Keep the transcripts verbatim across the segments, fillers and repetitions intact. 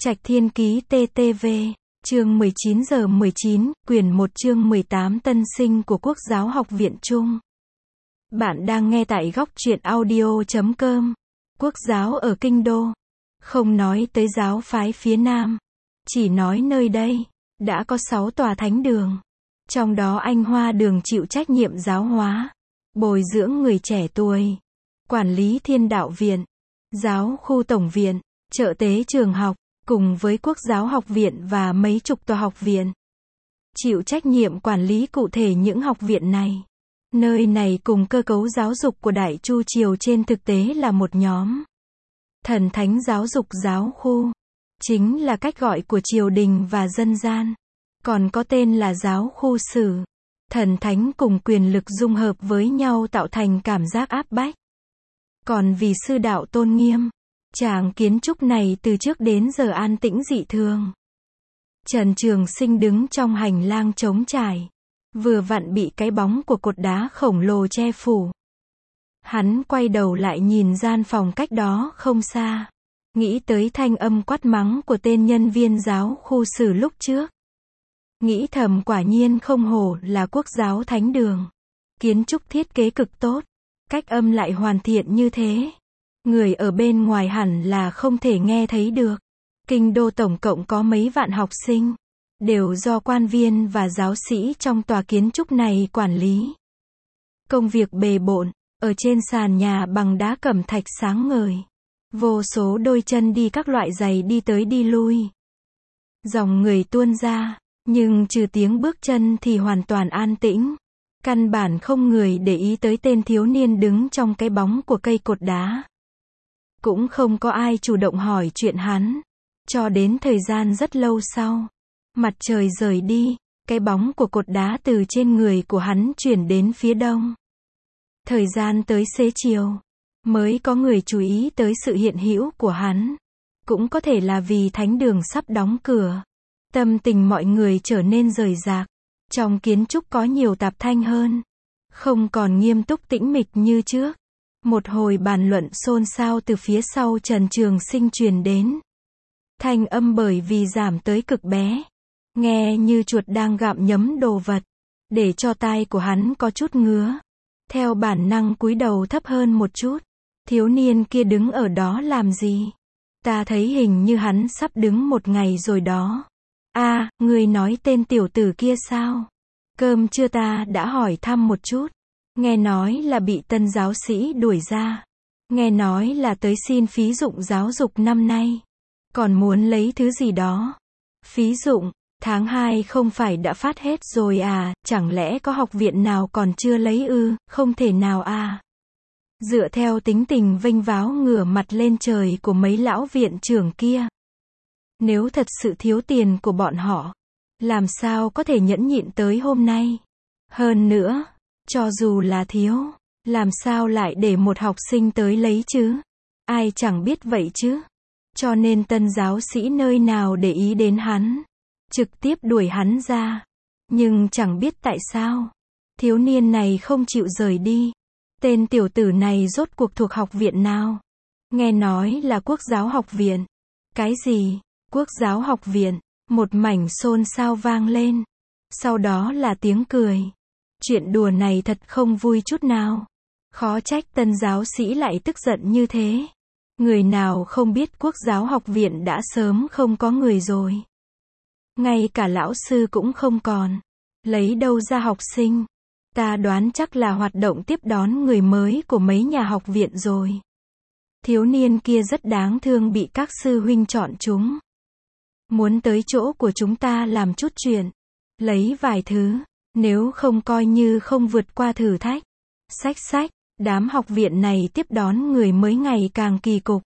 Trạch Thiên Ký tê tê vê, chương mười chín giờ mười chín, quyển một chương mười tám Tân sinh của Quốc giáo học viện Trung. Bạn đang nghe tại góc truyện audio chấm com. Quốc giáo ở Kinh Đô. Không nói tới giáo phái phía Nam. Chỉ nói nơi đây, đã có sáu tòa thánh đường. Trong đó Anh Hoa Đường chịu trách nhiệm giáo hóa, bồi dưỡng người trẻ tuổi, quản lý Thiên Đạo Viện, giáo khu Tổng Viện, trợ tế trường học, cùng với Quốc giáo học viện và mấy chục tòa học viện. Chịu trách nhiệm quản lý cụ thể những học viện này. Nơi này cùng cơ cấu giáo dục của Đại Chu Triều trên thực tế là một nhóm. Thần thánh giáo dục giáo khu, chính là cách gọi của triều đình và dân gian. Còn có tên là giáo khu sử. Thần thánh cùng quyền lực dung hợp với nhau tạo thành cảm giác áp bách. Còn vì sư đạo tôn nghiêm, tràng kiến trúc này từ trước đến giờ an tĩnh dị thường. Trần Trường Sinh đứng trong hành lang trống trải, vừa vặn bị cái bóng của cột đá khổng lồ che phủ. Hắn quay đầu lại nhìn gian phòng cách đó không xa, nghĩ tới thanh âm quát mắng của tên nhân viên giáo khu sử lúc trước. Nghĩ thầm quả nhiên không hổ là Quốc giáo thánh đường. Kiến trúc thiết kế cực tốt, cách âm lại hoàn thiện như thế. Người ở bên ngoài hẳn là không thể nghe thấy được. Kinh đô tổng cộng có mấy vạn học sinh, đều do quan viên và giáo sĩ trong tòa kiến trúc này quản lý. Công việc bề bộn, ở trên sàn nhà bằng đá cẩm thạch sáng ngời. Vô số đôi chân đi các loại giày đi tới đi lui. Dòng người tuôn ra, nhưng trừ tiếng bước chân thì hoàn toàn an tĩnh. Căn bản không người để ý tới tên thiếu niên đứng trong cái bóng của cây cột đá. Cũng không có ai chủ động hỏi chuyện hắn. Cho đến thời gian rất lâu sau, mặt trời rời đi, cái bóng của cột đá từ trên người của hắn chuyển đến phía đông. Thời gian tới xế chiều, mới có người chú ý tới sự hiện hữu của hắn. Cũng có thể là vì thánh đường sắp đóng cửa. Tâm tình mọi người trở nên rời rạc. Trong kiến trúc có nhiều tạp thanh hơn. Không còn nghiêm túc tĩnh mịch như trước. Một hồi bàn luận xôn xao từ phía sau Trần Trường Sinh truyền đến. Thanh âm bởi vì giảm tới cực bé. Nghe như chuột đang gặm nhấm đồ vật. Để cho tai của hắn có chút ngứa. Theo bản năng cúi đầu thấp hơn một chút. Thiếu niên kia đứng ở đó làm gì? Ta thấy hình như hắn sắp đứng một ngày rồi đó. A, à, ngươi nói tên tiểu tử kia sao? Cơm trưa ta đã hỏi thăm một chút. Nghe nói là bị tân giáo sĩ đuổi ra. Nghe nói là tới xin phí dụng giáo dục năm nay. Còn muốn lấy thứ gì đó. Phí dụng, tháng hai không phải đã phát hết rồi à, chẳng lẽ có học viện nào còn chưa lấy ư, không thể nào à. Dựa theo tính tình vênh váo ngửa mặt lên trời của mấy lão viện trưởng kia. Nếu thật sự thiếu tiền của bọn họ, làm sao có thể nhẫn nhịn tới hôm nay. Hơn nữa, cho dù là thiếu, làm sao lại để một học sinh tới lấy chứ? Ai chẳng biết vậy chứ? Cho nên tân giáo sĩ nơi nào để ý đến hắn, trực tiếp đuổi hắn ra. Nhưng chẳng biết tại sao, thiếu niên này không chịu rời đi. Tên tiểu tử này rốt cuộc thuộc học viện nào? Nghe nói là Quốc giáo học viện. Cái gì? Quốc giáo học viện? Một mảnh xôn xao vang lên. Sau đó là tiếng cười. Chuyện đùa này thật không vui chút nào. Khó trách tân giáo sĩ lại tức giận như thế. Người nào không biết Quốc giáo học viện đã sớm không có người rồi. Ngay cả lão sư cũng không còn. Lấy đâu ra học sinh? Ta đoán chắc là hoạt động tiếp đón người mới của mấy nhà học viện rồi. Thiếu niên kia rất đáng thương bị các sư huynh chọn chúng. Muốn tới chỗ của chúng ta làm chút chuyện. Lấy vài thứ. Nếu không coi như không vượt qua thử thách. Xách xách, đám học viện này tiếp đón người mới ngày càng kỳ cục.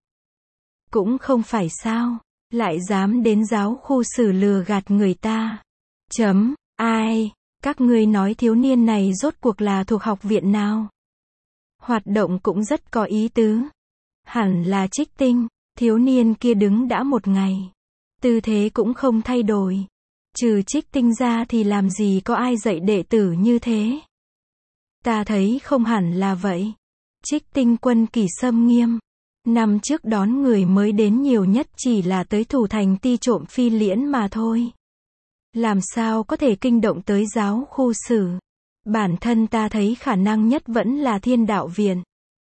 Cũng không phải sao. Lại dám đến giáo khu sử lừa gạt người ta. Chấm, ai? Các ngươi nói thiếu niên này rốt cuộc là thuộc học viện nào? Hoạt động cũng rất có ý tứ. Hẳn là Trích Tinh. Thiếu niên kia đứng đã một ngày. Tư thế cũng không thay đổi. Trừ Trích Tinh ra thì làm gì có ai dạy đệ tử như thế? Ta thấy không hẳn là vậy. Trích Tinh quân kỷ xâm nghiêm. Năm trước đón người mới đến nhiều nhất chỉ là tới thủ thành ti trộm phi liễn mà thôi. Làm sao có thể kinh động tới giáo khu sử. Bản thân ta thấy khả năng nhất vẫn là Thiên Đạo Viện.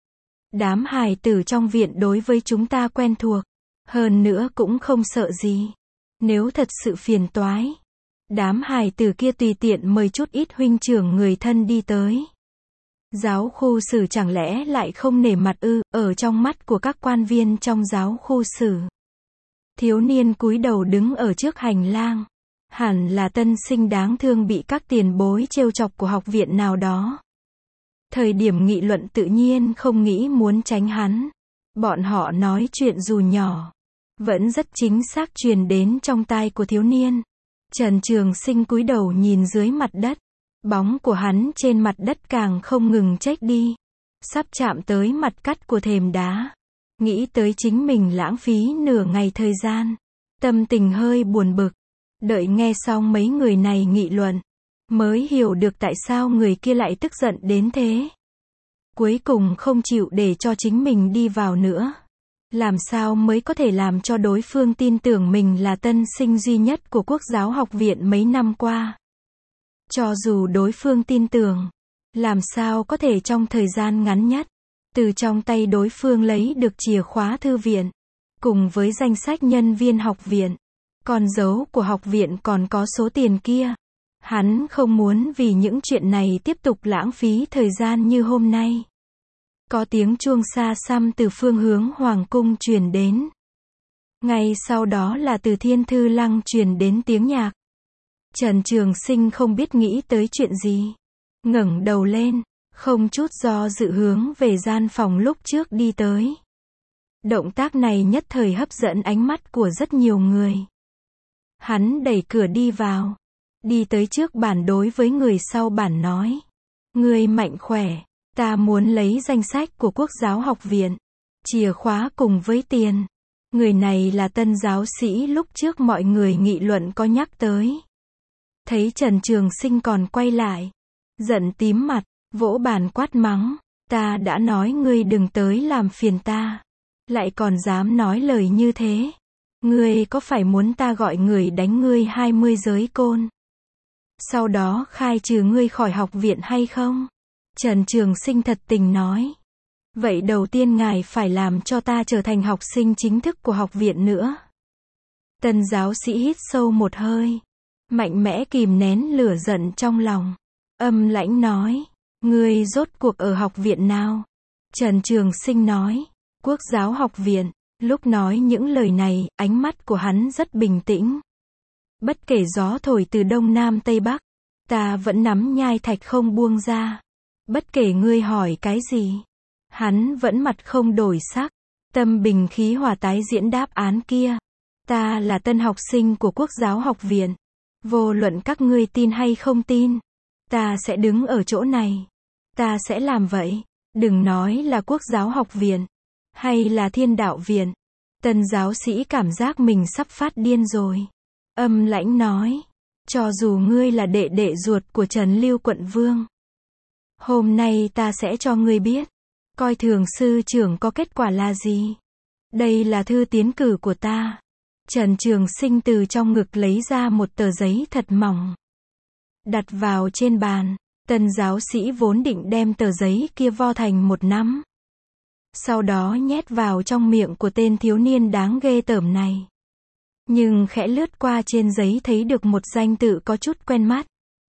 Đám hài tử trong viện đối với chúng ta quen thuộc. Hơn nữa cũng không sợ gì. Nếu thật sự phiền toái, đám hài tử kia tùy tiện mời chút ít huynh trưởng người thân đi tới. Giáo khu sử chẳng lẽ lại không nể mặt ư? Ở trong mắt của các quan viên trong giáo khu sử, thiếu niên cúi đầu đứng ở trước hành lang. Hẳn là tân sinh đáng thương bị các tiền bối trêu chọc của học viện nào đó. Thời điểm nghị luận tự nhiên không nghĩ muốn tránh hắn. Bọn họ nói chuyện dù nhỏ, vẫn rất chính xác truyền đến trong tai của thiếu niên. Trần Trường Sinh cúi đầu nhìn dưới mặt đất. Bóng của hắn trên mặt đất càng không ngừng chếch đi. Sắp chạm tới mặt cắt của thềm đá. Nghĩ tới chính mình lãng phí nửa ngày thời gian. Tâm tình hơi buồn bực. Đợi nghe xong mấy người này nghị luận, mới hiểu được tại sao người kia lại tức giận đến thế. Cuối cùng không chịu để cho chính mình đi vào nữa. Làm sao mới có thể làm cho đối phương tin tưởng mình là tân sinh duy nhất của Quốc giáo học viện mấy năm qua. Cho dù đối phương tin tưởng, làm sao có thể trong thời gian ngắn nhất, từ trong tay đối phương lấy được chìa khóa thư viện, cùng với danh sách nhân viên học viện, con dấu của học viện còn có số tiền kia. Hắn không muốn vì những chuyện này tiếp tục lãng phí thời gian như hôm nay. Có tiếng chuông xa xăm từ phương hướng Hoàng cung truyền đến. Ngay sau đó là từ Thiên Thư Lăng truyền đến tiếng nhạc. Trần Trường Sinh không biết nghĩ tới chuyện gì. Ngẩng đầu lên, không chút do dự hướng về gian phòng lúc trước đi tới. Động tác này nhất thời hấp dẫn ánh mắt của rất nhiều người. Hắn đẩy cửa đi vào. Đi tới trước bàn đối với người sau bàn nói. Ngươi mạnh khỏe, ta muốn lấy danh sách của Quốc giáo học viện, chìa khóa cùng với tiền. Người này là tân giáo sĩ lúc trước mọi người nghị luận có nhắc tới. Thấy Trần Trường Sinh còn quay lại, giận tím mặt, vỗ bàn quát mắng. Ta đã nói ngươi đừng tới làm phiền ta, lại còn dám nói lời như thế. Ngươi có phải muốn ta gọi người đánh ngươi hai mươi giới côn, sau đó khai trừ ngươi khỏi học viện hay không? Trần Trường Sinh thật tình nói. Vậy đầu tiên ngài phải làm cho ta trở thành học sinh chính thức của học viện nữa. Tân giáo sĩ hít sâu một hơi, mạnh mẽ kìm nén lửa giận trong lòng. Âm lãnh nói. Ngươi rốt cuộc ở học viện nào? Trần Trường Sinh nói. Quốc giáo học viện. Lúc nói những lời này, ánh mắt của hắn rất bình tĩnh. Bất kể gió thổi từ đông nam tây bắc, ta vẫn nắm nhai thạch không buông ra. Bất kể ngươi hỏi cái gì, hắn vẫn mặt không đổi sắc, tâm bình khí hòa tái diễn đáp án kia. Ta là tân học sinh của Quốc giáo học viện. Vô luận các ngươi tin hay không tin, ta sẽ đứng ở chỗ này. Ta sẽ làm vậy. Đừng nói là Quốc giáo học viện, hay là Thiên Đạo Viện. Tân giáo sĩ cảm giác mình sắp phát điên rồi. Âm lãnh nói. Cho dù ngươi là đệ đệ ruột của Trần Lưu quận vương, hôm nay ta sẽ cho ngươi biết, coi thường sư trưởng có kết quả là gì. Đây là thư tiến cử của ta. Trần Trường Sinh từ trong ngực lấy ra một tờ giấy thật mỏng, đặt vào trên bàn. Tân giáo sĩ vốn định đem tờ giấy kia vo thành một nắm, sau đó nhét vào trong miệng của tên thiếu niên đáng ghê tởm này. Nhưng khẽ lướt qua trên giấy thấy được một danh tự có chút quen mắt.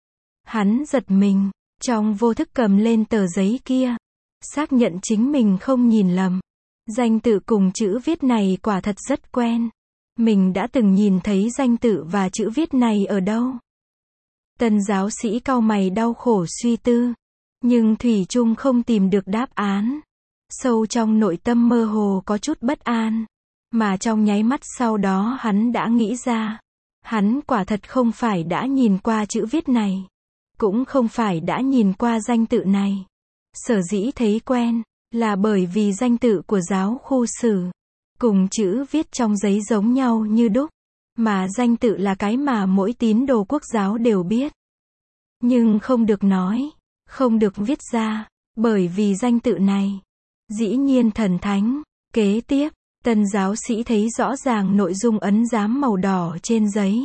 Hắn giật mình, trong vô thức cầm lên tờ giấy kia, xác nhận chính mình không nhìn lầm. Danh tự cùng chữ viết này quả thật rất quen. Mình đã từng nhìn thấy danh tự và chữ viết này ở đâu? Tân giáo sĩ cau mày đau khổ suy tư, nhưng thủy chung không tìm được đáp án. Sâu trong nội tâm mơ hồ có chút bất an, mà trong nháy mắt sau đó hắn đã nghĩ ra. Hắn quả thật không phải đã nhìn qua chữ viết này, cũng không phải đã nhìn qua danh tự này. Sở dĩ thấy quen, là bởi vì danh tự của giáo khu sử, cùng chữ viết trong giấy giống nhau như đúc, mà danh tự là cái mà mỗi tín đồ Quốc giáo đều biết. Nhưng không được nói, không được viết ra, bởi vì danh tự này, dĩ nhiên thần thánh, Kế tiếp, tân giáo sĩ thấy rõ ràng nội dung ấn giám màu đỏ trên giấy.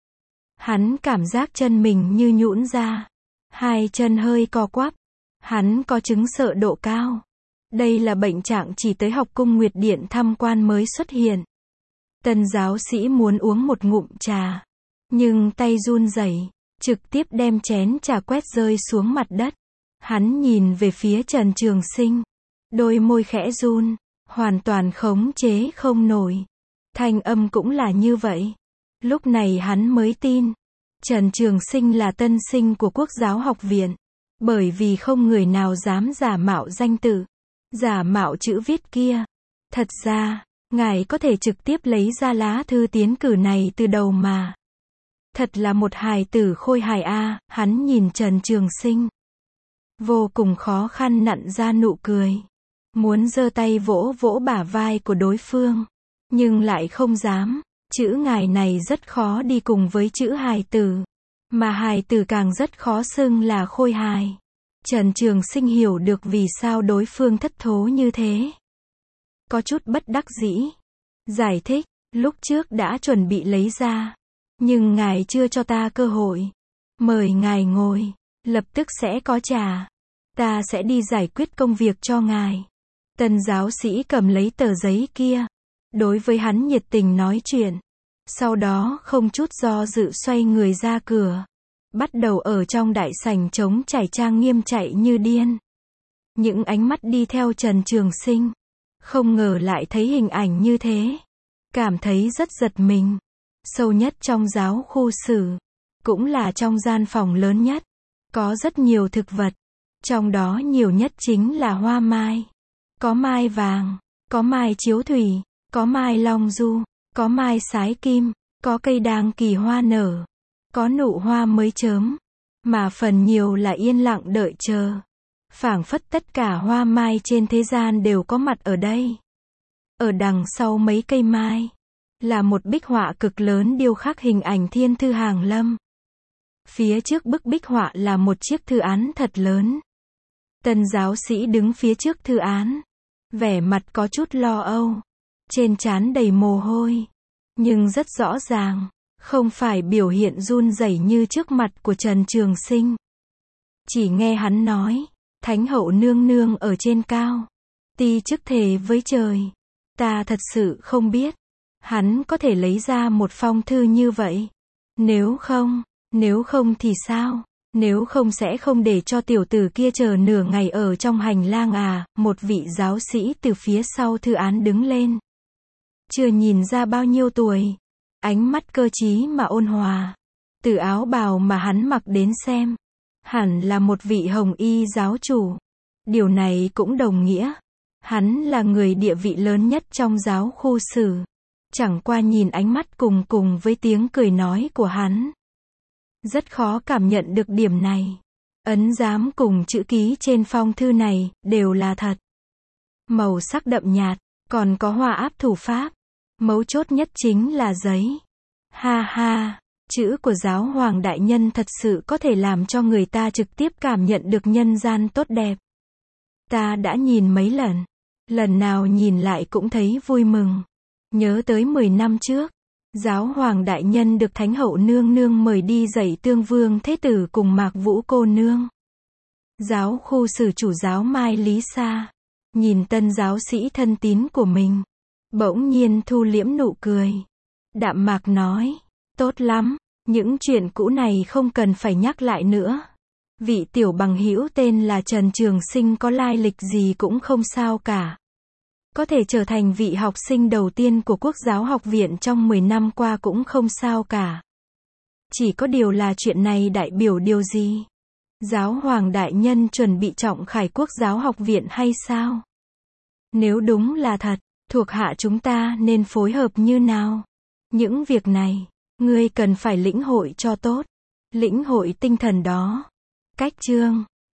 Hắn cảm giác chân mình như nhũn ra. Hai chân hơi co quắp. Hắn có chứng sợ độ cao. Đây là bệnh trạng chỉ tới học cung Nguyệt Điện tham quan mới xuất hiện. Tân giáo sĩ muốn uống một ngụm trà. Nhưng tay run rẩy, trực tiếp đem chén trà quét rơi xuống mặt đất. Hắn nhìn về phía Trần Trường Sinh. Đôi môi khẽ run, hoàn toàn khống chế không nổi. Thanh âm cũng là như vậy. Lúc này hắn mới tin. Trần Trường Sinh là tân sinh của Quốc giáo học viện. Bởi vì không người nào dám giả mạo danh tự, giả mạo chữ viết kia. Thật ra, ngài có thể trực tiếp lấy ra lá thư tiến cử này từ đầu mà. Thật là một hài tử khôi hài a. Hắn nhìn Trần Trường Sinh, vô cùng khó khăn nặn ra nụ cười. Muốn giơ tay vỗ vỗ bả vai của đối phương, nhưng lại không dám. Chữ ngài này rất khó đi cùng với chữ hài tử. Mà hài tử càng rất khó xưng là khôi hài. Trần Trường Sinh hiểu được vì sao đối phương thất thố như thế. Có chút bất đắc dĩ. Giải thích, lúc trước đã chuẩn bị lấy ra. Nhưng ngài chưa cho ta cơ hội. Mời ngài ngồi. Lập tức sẽ có trà. Ta sẽ đi giải quyết công việc cho ngài. Tân giáo sĩ cầm lấy tờ giấy kia. Đối với hắn nhiệt tình nói chuyện. Sau đó không chút do dự xoay người ra cửa. Bắt đầu ở trong đại sảnh trống trải trang nghiêm chạy như điên. Những ánh mắt đi theo Trần Trường Sinh. Không ngờ lại thấy hình ảnh như thế. Cảm thấy rất giật mình. Sâu nhất trong giáo khu sử. Cũng là trong gian phòng lớn nhất. Có rất nhiều thực vật. Trong đó nhiều nhất chính là hoa mai. Có mai vàng. Có mai chiếu thủy. Có mai long du. Có mai sái kim. Có cây đàng kỳ hoa nở. Có nụ hoa mới chớm. Mà phần nhiều là yên lặng đợi chờ. Phảng phất tất cả hoa mai trên thế gian đều có mặt ở đây. Ở đằng sau mấy cây mai là một bích họa cực lớn điêu khắc hình ảnh thiên thư hàng lâm. Phía trước bức bích họa là một chiếc thư án thật lớn. Tân giáo sĩ đứng phía trước thư án. Vẻ mặt có chút lo âu. Trên trán đầy mồ hôi. Nhưng rất rõ ràng. Không phải biểu hiện run rẩy như trước mặt của Trần Trường Sinh. Chỉ nghe hắn nói. Thánh hậu nương nương ở trên cao. Ti chức thề với trời. Ta thật sự không biết. Hắn có thể lấy ra một phong thư như vậy. Nếu không, nếu không thì sao? Nếu không sẽ không để cho tiểu tử kia chờ nửa ngày ở trong hành lang à? Một vị giáo sĩ từ phía sau thư án đứng lên. Chưa nhìn ra bao nhiêu tuổi. Ánh mắt cơ trí mà ôn hòa. Từ áo bào mà hắn mặc đến xem. Hẳn là một vị hồng y giáo chủ. Điều này cũng đồng nghĩa. Hắn là người địa vị lớn nhất trong giáo khu sử. Chẳng qua nhìn ánh mắt cùng cùng với tiếng cười nói của hắn. Rất khó cảm nhận được điểm này. Ấn giám cùng chữ ký trên phong thư này, đều là thật. Màu sắc đậm nhạt, còn có hòa áp thủ pháp. Mấu chốt nhất chính là giấy. Ha ha, chữ của giáo hoàng đại nhân thật sự có thể làm cho người ta trực tiếp cảm nhận được nhân gian tốt đẹp. Ta đã nhìn mấy lần. Lần nào nhìn lại cũng thấy vui mừng. Nhớ tới mười năm trước. Giáo hoàng đại nhân được Thánh hậu nương nương mời đi dạy Tương Vương Thế Tử cùng Mạc Vũ cô nương. Giáo khu sử chủ giáo Mai Lý Sa. Nhìn tân giáo sĩ thân tín của mình. Bỗng nhiên thu liễm nụ cười. Đạm mạc nói. Tốt lắm. Những chuyện cũ này không cần phải nhắc lại nữa. Vị tiểu bằng hữu tên là Trần Trường Sinh có lai lịch gì cũng không sao cả. Có thể trở thành vị học sinh đầu tiên của Quốc giáo học viện trong mười năm qua cũng không sao cả. Chỉ có điều là chuyện này đại biểu điều gì? Giáo hoàng đại nhân chuẩn bị trọng khải Quốc giáo học viện hay sao? Nếu đúng là thật, thuộc hạ chúng ta nên phối hợp như nào? Những việc này, ngươi cần phải lĩnh hội cho tốt. Lĩnh hội tinh thần đó. Cách chương